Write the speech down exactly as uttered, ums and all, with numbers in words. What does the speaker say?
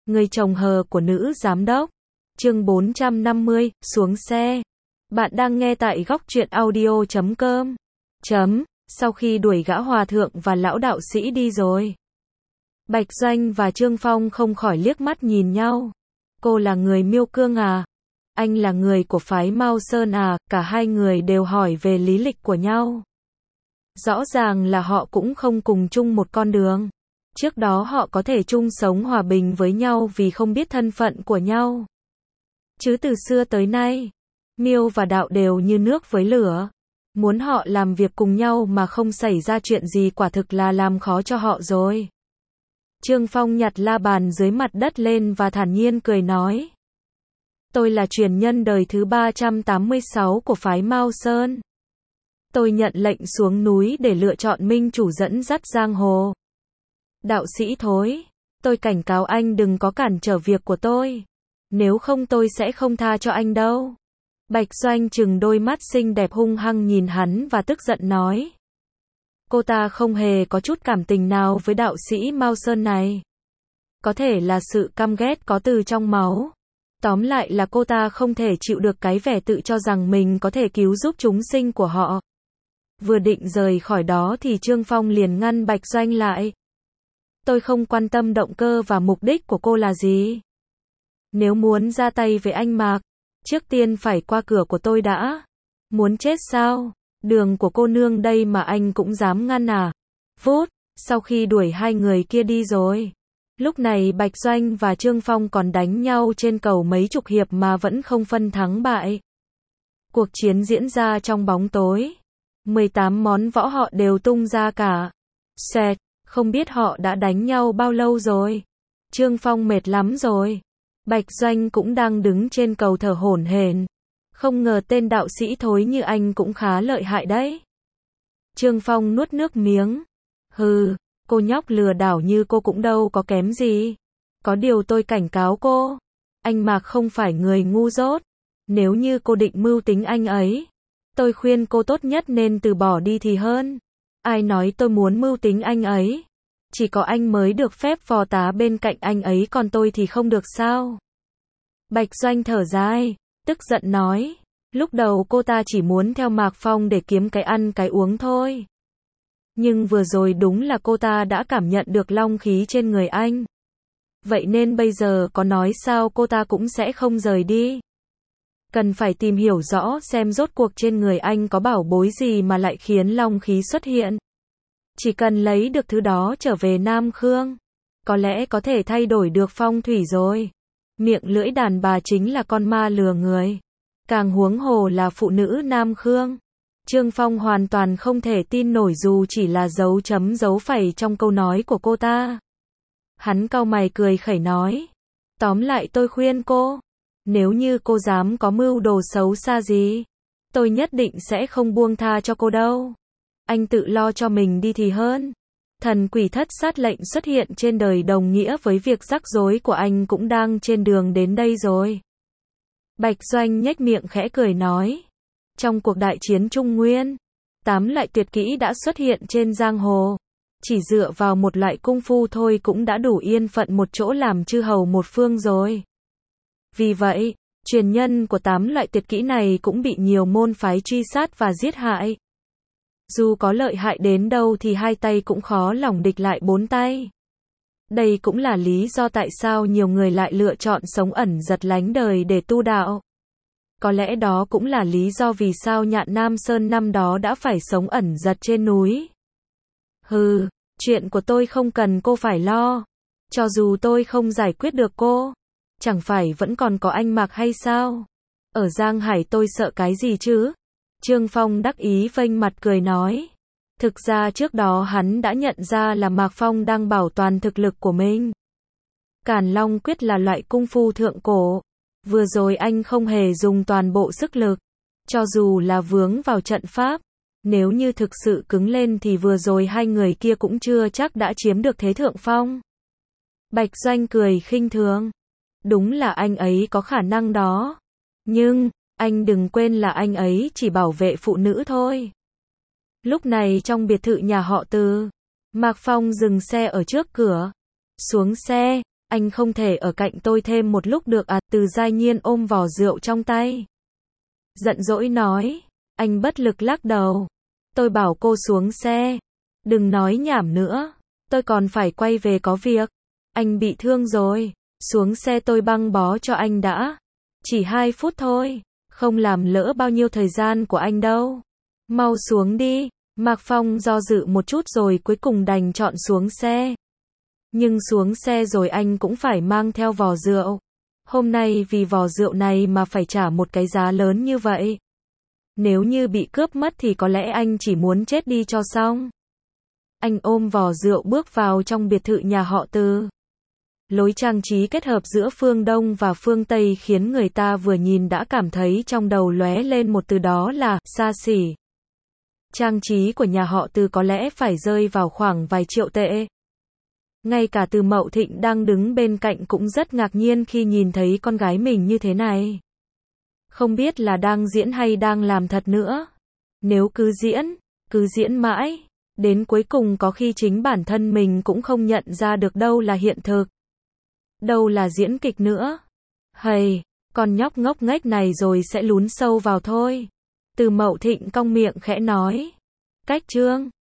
Người chồng hờ của nữ giám đốc. Chương bốn trăm năm mươi, xuống xe. Bạn đang nghe tại góc truyện audio chấm com. Chấm, sau khi đuổi gã hòa thượng và lão đạo sĩ đi rồi. Bạch Doanh và Trương Phong không khỏi liếc mắt nhìn nhau. Cô là người Miêu Cương à? Anh là người của phái Mao Sơn à? Cả hai người đều hỏi về lý lịch của nhau. Rõ ràng là họ cũng không cùng chung một con đường. Trước đó họ có thể chung sống hòa bình với nhau vì không biết thân phận của nhau. Chứ từ xưa tới nay, Miêu và Đạo đều như nước với lửa. Muốn họ làm việc cùng nhau mà không xảy ra chuyện gì quả thực là làm khó cho họ rồi. Trương Phong nhặt la bàn dưới mặt đất lên và thản nhiên cười nói. Tôi là truyền nhân đời thứ ba trăm tám mươi sáu của phái Mao Sơn. Tôi nhận lệnh xuống núi để lựa chọn minh chủ dẫn dắt giang hồ. Đạo sĩ thối, tôi cảnh cáo anh đừng có cản trở việc của tôi. Nếu không tôi sẽ không tha cho anh đâu. Bạch Doanh trừng đôi mắt xinh đẹp hung hăng nhìn hắn và tức giận nói. Cô ta không hề có chút cảm tình nào với đạo sĩ Mao Sơn này. Có thể là sự căm ghét có từ trong máu. Tóm lại là cô ta không thể chịu được cái vẻ tự cho rằng mình có thể cứu giúp chúng sinh của họ. Vừa định rời khỏi đó thì Trương Phong liền ngăn Bạch Doanh lại. Tôi không quan tâm động cơ và mục đích của cô là gì. Nếu muốn ra tay với anh Mạc, trước tiên phải qua cửa của tôi đã. Muốn chết sao? Đường của cô nương đây mà anh cũng dám ngăn à? Vút, sau khi đuổi hai người kia đi rồi. Lúc này Bạch Doanh và Trương Phong còn đánh nhau trên cầu mấy chục hiệp mà vẫn không phân thắng bại. Cuộc chiến diễn ra trong bóng tối. mười tám món võ họ đều tung ra cả. Xẹt, không biết họ đã đánh nhau bao lâu rồi. Trương Phong mệt lắm rồi. Bạch Doanh cũng đang đứng trên cầu thở hổn hển. Không ngờ tên đạo sĩ thối như anh cũng khá lợi hại đấy. Trương Phong nuốt nước miếng. Hừ, cô nhóc lừa đảo như cô cũng đâu có kém gì. Có điều tôi cảnh cáo cô. Anh Mạc không phải người ngu dốt. Nếu như cô định mưu tính anh ấy, tôi khuyên cô tốt nhất nên từ bỏ đi thì hơn. Ai nói tôi muốn mưu tính anh ấy? Chỉ có anh mới được phép phò tá bên cạnh anh ấy còn tôi thì không được sao? Bạch Doanh thở dài, tức giận nói. Lúc đầu cô ta chỉ muốn theo Mạc Phong để kiếm cái ăn cái uống thôi. Nhưng vừa rồi đúng là cô ta đã cảm nhận được long khí trên người anh. Vậy nên bây giờ có nói sao cô ta cũng sẽ không rời đi. Cần phải tìm hiểu rõ xem rốt cuộc trên người anh có bảo bối gì mà lại khiến long khí xuất hiện. Chỉ cần lấy được thứ đó trở về Nam Khương, có lẽ có thể thay đổi được phong thủy rồi. Miệng lưỡi đàn bà chính là con ma lừa người. Càng huống hồ là phụ nữ Nam Khương. Trương Phong hoàn toàn không thể tin nổi dù chỉ là dấu chấm dấu phẩy trong câu nói của cô ta. Hắn cau mày cười khẩy nói. Tóm lại tôi khuyên cô. Nếu như cô dám có mưu đồ xấu xa gì, tôi nhất định sẽ không buông tha cho cô đâu. Anh tự lo cho mình đi thì hơn. Thần quỷ thất sát lệnh xuất hiện trên đời đồng nghĩa với việc rắc rối của anh cũng đang trên đường đến đây rồi. Bạch Doanh nhếch miệng khẽ cười nói. Trong cuộc đại chiến Trung Nguyên, tám loại tuyệt kỹ đã xuất hiện trên giang hồ. Chỉ dựa vào một loại cung phu thôi cũng đã đủ yên phận một chỗ làm chư hầu một phương rồi. Vì vậy, truyền nhân của tám loại tuyệt kỹ này cũng bị nhiều môn phái truy sát và giết hại. Dù có lợi hại đến đâu thì hai tay cũng khó lòng địch lại bốn tay. Đây cũng là lý do tại sao nhiều người lại lựa chọn sống ẩn giật lánh đời để tu đạo. Có lẽ đó cũng là lý do vì sao Nhạn Nam Sơn năm đó đã phải sống ẩn giật trên núi. Hừ, chuyện của tôi không cần cô phải lo. Cho dù tôi không giải quyết được cô, chẳng phải vẫn còn có anh Mạc hay sao? Ở Giang Hải tôi sợ cái gì chứ? Trương Phong đắc ý vênh mặt cười nói. Thực ra trước đó hắn đã nhận ra là Mạc Phong đang bảo toàn thực lực của mình. Càn Long Quyết là loại cung phu thượng cổ. Vừa rồi anh không hề dùng toàn bộ sức lực. Cho dù là vướng vào trận pháp, nếu như thực sự cứng lên thì vừa rồi hai người kia cũng chưa chắc đã chiếm được thế thượng phong. Bạch Doanh cười khinh thường. Đúng là anh ấy có khả năng đó. Nhưng, anh đừng quên là anh ấy chỉ bảo vệ phụ nữ thôi. Lúc này trong biệt thự nhà họ Từ, Mạc Phong dừng xe ở trước cửa. Xuống xe, Anh không thể ở cạnh tôi thêm một lúc được à? Từ Giai Nhiên ôm vò rượu trong tay, giận dỗi nói. Anh bất lực lắc đầu. Tôi bảo cô xuống xe. Đừng nói nhảm nữa. Tôi còn phải quay về có việc. Anh bị thương rồi. Xuống xe tôi băng bó cho anh đã. Chỉ hai phút thôi. Không làm lỡ bao nhiêu thời gian của anh đâu. Mau xuống đi. Mạc Phong do dự một chút rồi cuối cùng đành chọn xuống xe. Nhưng xuống xe rồi anh cũng phải mang theo vò rượu. Hôm nay vì vò rượu này mà phải trả một cái giá lớn như vậy. Nếu như bị cướp mất thì có lẽ anh chỉ muốn chết đi cho xong. Anh ôm vò rượu bước vào trong biệt thự nhà họ Từ. Lối trang trí kết hợp giữa phương Đông và phương Tây khiến người ta vừa nhìn đã cảm thấy trong đầu lóe lên một từ, đó là xa xỉ. Trang trí của nhà họ Từ có lẽ phải rơi vào khoảng vài triệu tệ. Ngay cả Từ Mậu Thịnh đang đứng bên cạnh cũng rất ngạc nhiên khi nhìn thấy con gái mình như thế này. Không biết là đang diễn hay đang làm thật nữa. Nếu cứ diễn, cứ diễn mãi, đến cuối cùng có khi chính bản thân mình cũng không nhận ra được đâu là hiện thực, đâu là diễn kịch nữa. Hầy, con nhóc ngốc nghếch này rồi sẽ lún sâu vào thôi. Từ Mậu Thịnh cong miệng khẽ nói. Cách chương